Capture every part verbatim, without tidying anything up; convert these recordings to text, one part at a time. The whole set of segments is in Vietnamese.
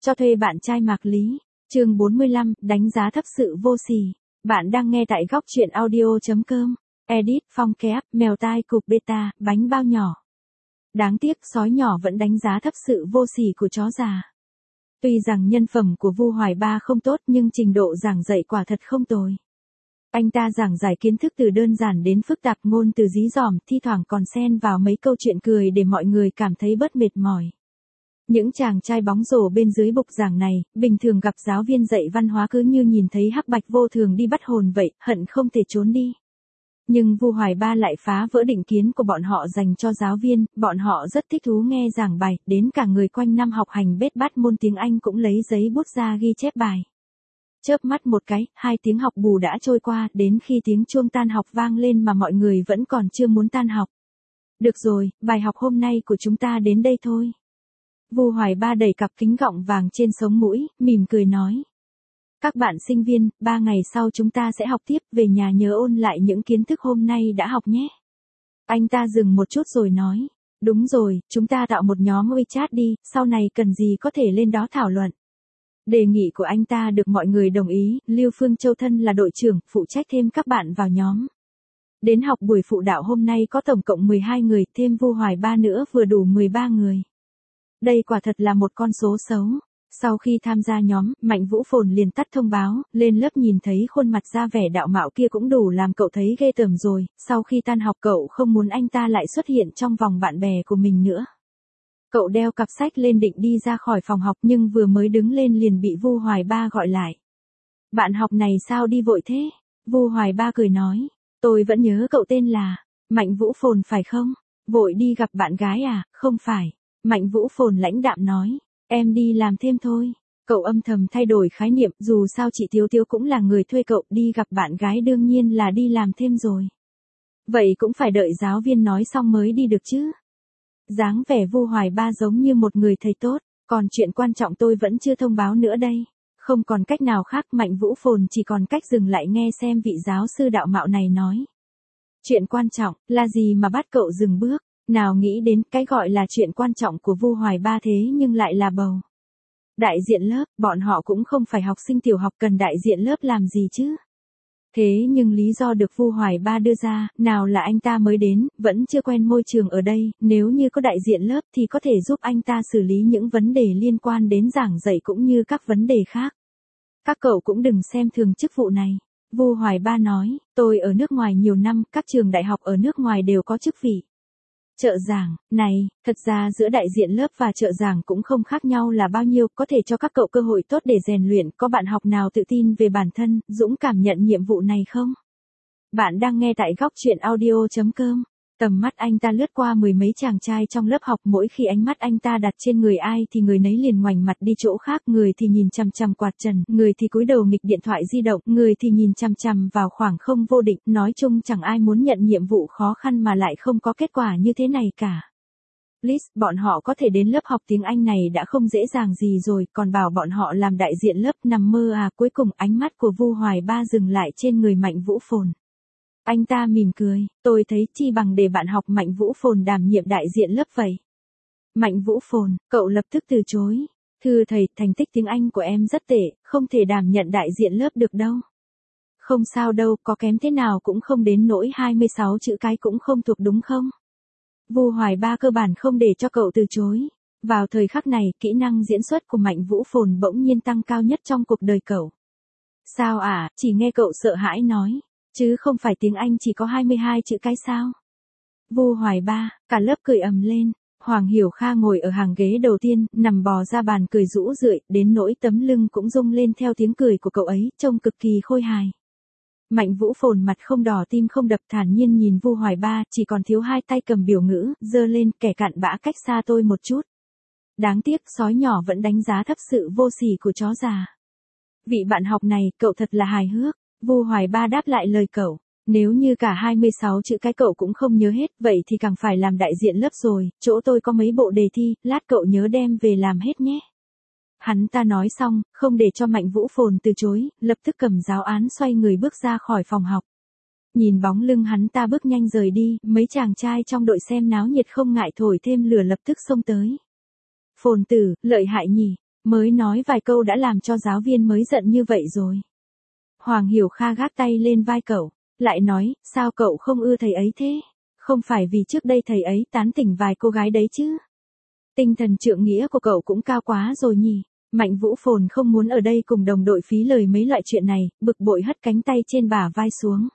Cho thuê bạn trai Mạc Lý. Chương bốn mươi lăm, đánh giá thấp sự vô sỉ. Bạn đang nghe tại góc truyện audio chấm com. Edit, Phong Kép, mèo tai cục beta, bánh bao nhỏ. Đáng tiếc sói nhỏ vẫn đánh giá thấp sự vô sỉ của chó già. Tuy rằng nhân phẩm của Vu Hoài Ba không tốt nhưng trình độ giảng dạy quả thật không tồi. Anh ta giảng giải kiến thức từ đơn giản đến phức tạp, ngôn từ dí dỏm, thi thoảng còn xen vào mấy câu chuyện cười để mọi người cảm thấy bớt mệt mỏi. Những chàng trai bóng rổ bên dưới bục giảng này, bình thường gặp giáo viên dạy văn hóa cứ như nhìn thấy hắc bạch vô thường đi bắt hồn vậy, hận không thể trốn đi. Nhưng Vu Hoài Ba lại phá vỡ định kiến của bọn họ dành cho giáo viên, bọn họ rất thích thú nghe giảng bài, đến cả người quanh năm học hành bết bát môn tiếng Anh cũng lấy giấy bút ra ghi chép bài. Chớp mắt một cái, hai tiếng học bù đã trôi qua, đến khi tiếng chuông tan học vang lên mà mọi người vẫn còn chưa muốn tan học. Được rồi, bài học hôm nay của chúng ta đến đây thôi. Vu Hoài Ba đẩy cặp kính gọng vàng trên sống mũi, mỉm cười nói. Các bạn sinh viên, ba ngày sau chúng ta sẽ học tiếp, về nhà nhớ ôn lại những kiến thức hôm nay đã học nhé. Anh ta dừng một chút rồi nói. Đúng rồi, chúng ta tạo một nhóm WeChat đi, sau này cần gì có thể lên đó thảo luận. Đề nghị của anh ta được mọi người đồng ý, Lưu Phương Châu thân là đội trưởng, phụ trách thêm các bạn vào nhóm. Đến học buổi phụ đạo hôm nay có tổng cộng mười hai người, thêm Vu Hoài Ba nữa vừa đủ mười ba người. Đây quả thật là một con số xấu. Sau khi tham gia nhóm, Mạnh Vũ Phồn liền tắt thông báo, lên lớp nhìn thấy khuôn mặt ra vẻ đạo mạo kia cũng đủ làm cậu thấy ghê tởm rồi, sau khi tan học cậu không muốn anh ta lại xuất hiện trong vòng bạn bè của mình nữa. Cậu đeo cặp sách lên định đi ra khỏi phòng học nhưng vừa mới đứng lên liền bị Vu Hoài Ba gọi lại. Bạn học này sao đi vội thế? Vu Hoài Ba cười nói, tôi vẫn nhớ cậu tên là Mạnh Vũ Phồn phải không? Vội đi gặp bạn gái à? Không phải. Mạnh Vũ Phồn lãnh đạm nói, em đi làm thêm thôi. Cậu âm thầm thay đổi khái niệm, dù sao chị Tiếu Tiếu cũng là người thuê cậu, đi gặp bạn gái đương nhiên là đi làm thêm rồi. Vậy cũng phải đợi giáo viên nói xong mới đi được chứ. Dáng vẻ Vu Hoài Ba giống như một người thầy tốt, còn chuyện quan trọng tôi vẫn chưa thông báo nữa đây. Không còn cách nào khác, Mạnh Vũ Phồn chỉ còn cách dừng lại nghe xem vị giáo sư đạo mạo này nói. Chuyện quan trọng, là gì mà bắt cậu dừng bước? Nào nghĩ đến cái gọi là chuyện quan trọng của Vu Hoài Ba thế nhưng lại là bầu. Đại diện lớp, bọn họ cũng không phải học sinh tiểu học cần đại diện lớp làm gì chứ. Thế nhưng lý do được Vu Hoài Ba đưa ra, nào là anh ta mới đến, vẫn chưa quen môi trường ở đây, nếu như có đại diện lớp thì có thể giúp anh ta xử lý những vấn đề liên quan đến giảng dạy cũng như các vấn đề khác. Các cậu cũng đừng xem thường chức vụ này. Vu Hoài Ba nói, tôi ở nước ngoài nhiều năm, các trường đại học ở nước ngoài đều có chức vị. Trợ giảng, này, thật ra giữa đại diện lớp và trợ giảng cũng không khác nhau là bao nhiêu, có thể cho các cậu cơ hội tốt để rèn luyện, có bạn học nào tự tin về bản thân, dũng cảm nhận nhiệm vụ này không? Bạn đang nghe tại góc truyện audio chấm com. Tầm mắt anh ta lướt qua mười mấy chàng trai trong lớp học, mỗi khi ánh mắt anh ta đặt trên người ai thì người nấy liền ngoảnh mặt đi chỗ khác, người thì nhìn chằm chằm quạt trần, người thì cúi đầu nghịch điện thoại di động, người thì nhìn chằm chằm vào khoảng không vô định, nói chung chẳng ai muốn nhận nhiệm vụ khó khăn mà lại không có kết quả như thế này cả. Please, bọn họ có thể đến lớp học tiếng Anh này đã không dễ dàng gì rồi, còn bảo bọn họ làm đại diện lớp, nằm mơ à. Cuối cùng ánh mắt của Vu Hoài Ba dừng lại trên người Mạnh Vũ Phồn. Anh ta mỉm cười, tôi thấy chi bằng để bạn học Mạnh Vũ Phồn đảm nhiệm đại diện lớp vậy. Mạnh Vũ Phồn, cậu lập tức từ chối. Thưa thầy, thành tích tiếng Anh của em rất tệ, không thể đảm nhận đại diện lớp được đâu. Không sao đâu, có kém thế nào cũng không đến nỗi hai mươi sáu chữ cái cũng không thuộc đúng không? Vu Hoài Ba cơ bản không để cho cậu từ chối. Vào thời khắc này, kỹ năng diễn xuất của Mạnh Vũ Phồn bỗng nhiên tăng cao nhất trong cuộc đời cậu. Sao à, chỉ nghe cậu sợ hãi nói. Chứ không phải tiếng Anh chỉ có hai mươi hai chữ cái sao? Vu Hoài Ba, cả lớp cười ầm lên. Hoàng Hiểu Kha ngồi ở hàng ghế đầu tiên, nằm bò ra bàn cười rũ rượi, đến nỗi tấm lưng cũng rung lên theo tiếng cười của cậu ấy, trông cực kỳ khôi hài. Mạnh Vũ Phồn mặt không đỏ tim không đập, thản nhiên nhìn Vu Hoài Ba, chỉ còn thiếu hai tay cầm biểu ngữ, giơ lên, kẻ cặn bã cách xa tôi một chút. Đáng tiếc, sói nhỏ vẫn đánh giá thấp sự vô sỉ của chó già. Vị bạn học này, cậu thật là hài hước. Vu Hoài Ba đáp lại lời cậu, nếu như cả hai mươi sáu chữ cái cậu cũng không nhớ hết, vậy thì càng phải làm đại diện lớp rồi, chỗ tôi có mấy bộ đề thi, lát cậu nhớ đem về làm hết nhé. Hắn ta nói xong, không để cho Mạnh Vũ Phồn từ chối, lập tức cầm giáo án xoay người bước ra khỏi phòng học. Nhìn bóng lưng hắn ta bước nhanh rời đi, mấy chàng trai trong đội xem náo nhiệt không ngại thổi thêm lửa lập tức xông tới. Phồn tử, lợi hại nhỉ, Mới nói vài câu đã làm cho giáo viên mới giận như vậy rồi. Hoàng Hiểu Kha gác tay lên vai cậu, lại nói, sao cậu không ưa thầy ấy thế? Không phải vì trước đây thầy ấy tán tỉnh vài cô gái đấy chứ? Tinh thần trượng nghĩa của cậu cũng cao quá rồi nhỉ? Mạnh Vũ Phồn không muốn ở đây cùng đồng đội phí lời mấy loại chuyện này, bực bội hất cánh tay trên bả vai xuống.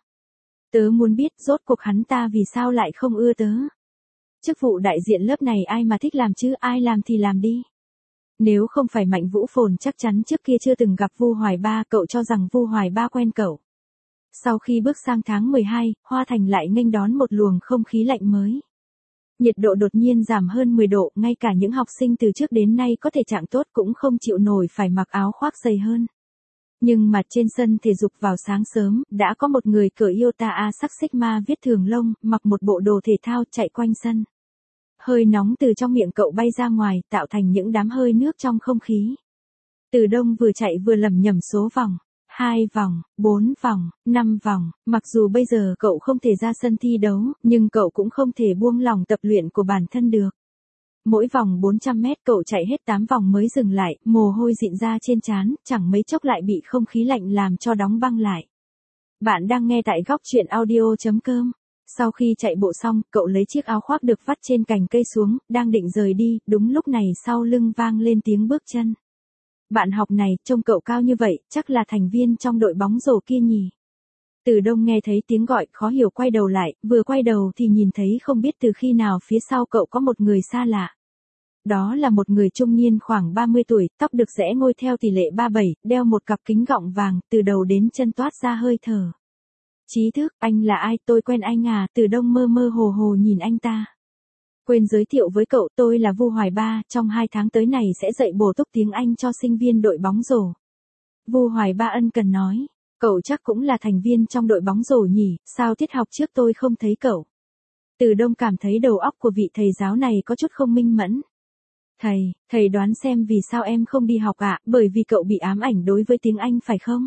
Tớ muốn biết rốt cuộc hắn ta vì sao lại không ưa tớ. Chức vụ đại diện lớp này ai mà thích làm chứ, ai làm thì làm đi. Nếu không phải Mạnh Vũ Phồn chắc chắn trước kia chưa từng gặp Vu Hoài Ba, cậu cho rằng Vu Hoài Ba quen cậu. Sau khi bước sang tháng mười hai, Hoa Thành lại nghênh đón một luồng không khí lạnh mới. Nhiệt độ đột nhiên giảm hơn mười độ, ngay cả những học sinh từ trước đến nay có thể trạng tốt cũng không chịu nổi phải mặc áo khoác dày hơn. Nhưng mà trên sân thể dục vào sáng sớm, đã có một người cởi Iota A sắc Sigma viết thường lông, mặc một bộ đồ thể thao chạy quanh sân. Hơi nóng từ trong miệng cậu bay ra ngoài, tạo thành những đám hơi nước trong không khí. Từ Đông vừa chạy vừa lẩm nhẩm số vòng. Hai vòng, bốn vòng, năm vòng, mặc dù bây giờ cậu không thể ra sân thi đấu, nhưng cậu cũng không thể buông lỏng tập luyện của bản thân được. Mỗi vòng bốn trăm mét cậu chạy hết tám vòng mới dừng lại, mồ hôi dịn ra trên trán, chẳng mấy chốc lại bị không khí lạnh làm cho đóng băng lại. Bạn đang nghe tại góc truyện audio chấm com. Sau khi chạy bộ xong, cậu lấy chiếc áo khoác được vắt trên cành cây xuống, đang định rời đi, đúng lúc này sau lưng vang lên tiếng bước chân. Bạn học này, trông cậu cao như vậy, chắc là thành viên trong đội bóng rổ kia nhỉ. Từ Đông nghe thấy tiếng gọi, khó hiểu quay đầu lại, vừa quay đầu thì nhìn thấy không biết từ khi nào phía sau cậu có một người xa lạ. Đó là một người trung niên khoảng ba mươi tuổi, tóc được rẽ ngôi theo tỷ lệ ba bảy, đeo một cặp kính gọng vàng, từ đầu đến chân toát ra hơi thở. Trí Thức, anh là ai, tôi quen anh à, Từ Đông mơ mơ hồ hồ nhìn anh ta. Quên giới thiệu với cậu, tôi là Vu Hoài Ba, trong hai tháng tới này sẽ dạy bổ túc tiếng Anh cho sinh viên đội bóng rổ. Vu Hoài Ba ân cần nói, cậu chắc cũng là thành viên trong đội bóng rổ nhỉ, sao tiết học trước tôi không thấy cậu. Từ Đông cảm thấy đầu óc của vị thầy giáo này có chút không minh mẫn. Thầy, thầy đoán xem vì sao em không đi học ạ, à? Bởi vì cậu bị ám ảnh đối với tiếng Anh phải không?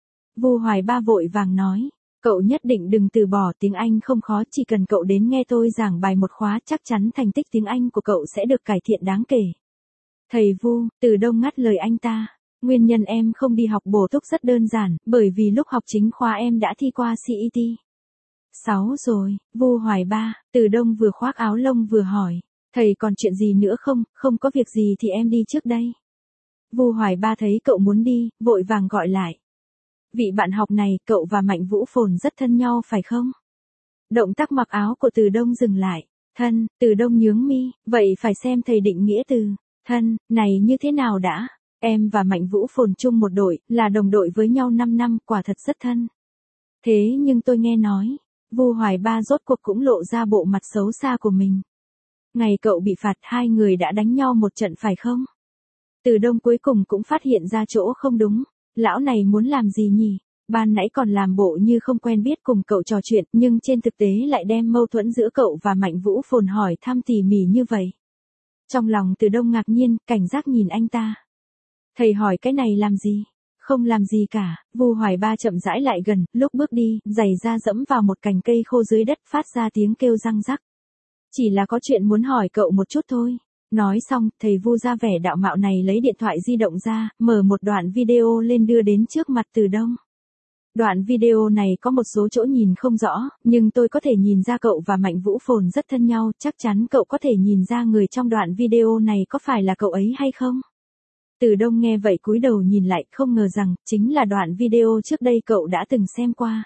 Vu Hoài Ba vội vàng nói. Cậu nhất định đừng từ bỏ, tiếng Anh không khó, chỉ cần cậu đến nghe tôi giảng bài một khóa chắc chắn thành tích tiếng Anh của cậu sẽ được cải thiện đáng kể. Thầy Vu, Từ Đông ngắt lời anh ta. Nguyên nhân em không đi học bổ túc rất đơn giản, bởi vì lúc học chính khóa em đã thi qua xê e tê. Sáu rồi, Vu Hoài Ba, Từ Đông vừa khoác áo lông vừa hỏi. Thầy còn chuyện gì nữa không, không có việc gì thì em đi trước đây. Vu Hoài Ba thấy cậu muốn đi, vội vàng gọi lại. Vị bạn học này, cậu và Mạnh Vũ Phồn rất thân nhau phải không? Động tác mặc áo của Từ Đông dừng lại. Thân, Từ Đông nhướng mi, vậy phải xem thầy định nghĩa từ thân này như thế nào đã. Em và Mạnh Vũ Phồn chung một đội, là đồng đội với nhau năm năm, quả thật rất thân. Thế nhưng tôi nghe nói, Vu Hoài Ba rốt cuộc cũng lộ ra bộ mặt xấu xa của mình. Ngày cậu bị phạt hai người đã đánh nhau một trận phải không? Từ Đông cuối cùng cũng phát hiện ra chỗ không đúng. Lão này muốn làm gì nhỉ? Ban nãy còn làm bộ như không quen biết cùng cậu trò chuyện, nhưng trên thực tế lại đem mâu thuẫn giữa cậu và Mạnh Vũ Phồn hỏi thăm tỉ mỉ như vậy. Trong lòng Từ Đông ngạc nhiên, cảnh giác nhìn anh ta. Thầy hỏi cái này làm gì? Không làm gì cả, Vu Hoài Ba chậm rãi lại gần, lúc bước đi, giày da dẫm vào một cành cây khô dưới đất phát ra tiếng kêu răng rắc. Chỉ là có chuyện muốn hỏi cậu một chút thôi. Nói xong, thầy Vu ra vẻ đạo mạo này lấy điện thoại di động ra, mở một đoạn video lên đưa đến trước mặt Từ Đông. Đoạn video này có một số chỗ nhìn không rõ, nhưng tôi có thể nhìn ra cậu và Mạnh Vũ Phồn rất thân nhau, chắc chắn cậu có thể nhìn ra người trong đoạn video này có phải là cậu ấy hay không? Từ Đông nghe vậy cúi đầu nhìn lại, không ngờ rằng, chính là đoạn video trước đây cậu đã từng xem qua.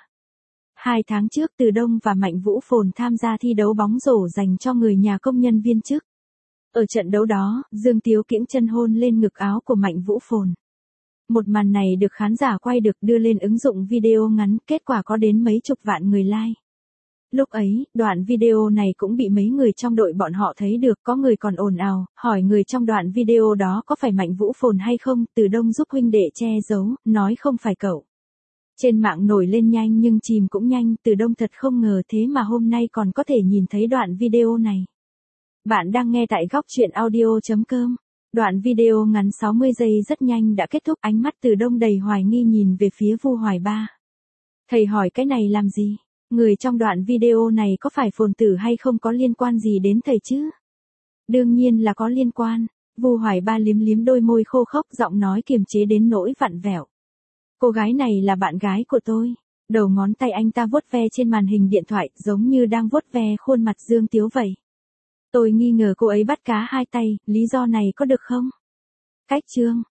Hai tháng trước Từ Đông và Mạnh Vũ Phồn tham gia thi đấu bóng rổ dành cho người nhà công nhân viên chức. Ở trận đấu đó, Dương Tiếu kiễng chân hôn lên ngực áo của Mạnh Vũ Phồn. Một màn này được khán giả quay được đưa lên ứng dụng video ngắn, kết quả có đến mấy chục vạn người like. Lúc ấy, đoạn video này cũng bị mấy người trong đội bọn họ thấy được, có người còn ồn ào, hỏi người trong đoạn video đó có phải Mạnh Vũ Phồn hay không, Từ Đông giúp huynh đệ che giấu, nói không phải cậu. Trên mạng nổi lên nhanh nhưng chìm cũng nhanh, Từ Đông thật không ngờ thế mà hôm nay còn có thể nhìn thấy đoạn video này. Bạn đang nghe tại góc truyện audio chấm com. Đoạn video ngắn sáu mươi giây rất nhanh đã kết thúc, ánh mắt Từ Đông đầy hoài nghi nhìn về phía Vu Hoài Ba. Thầy hỏi cái này làm gì? Người trong đoạn video này có phải Phồn Tử hay không có liên quan gì đến thầy chứ? Đương nhiên là có liên quan. Vu Hoài Ba liếm liếm đôi môi khô khốc, giọng nói kiềm chế đến nỗi vặn vẹo. Cô gái này là bạn gái của tôi. Đầu ngón tay anh ta vuốt ve trên màn hình điện thoại, giống như đang vuốt ve khuôn mặt Dương Tiếu vậy. Tôi nghi ngờ cô ấy bắt cá hai tay, lý do này có được không? Cách chương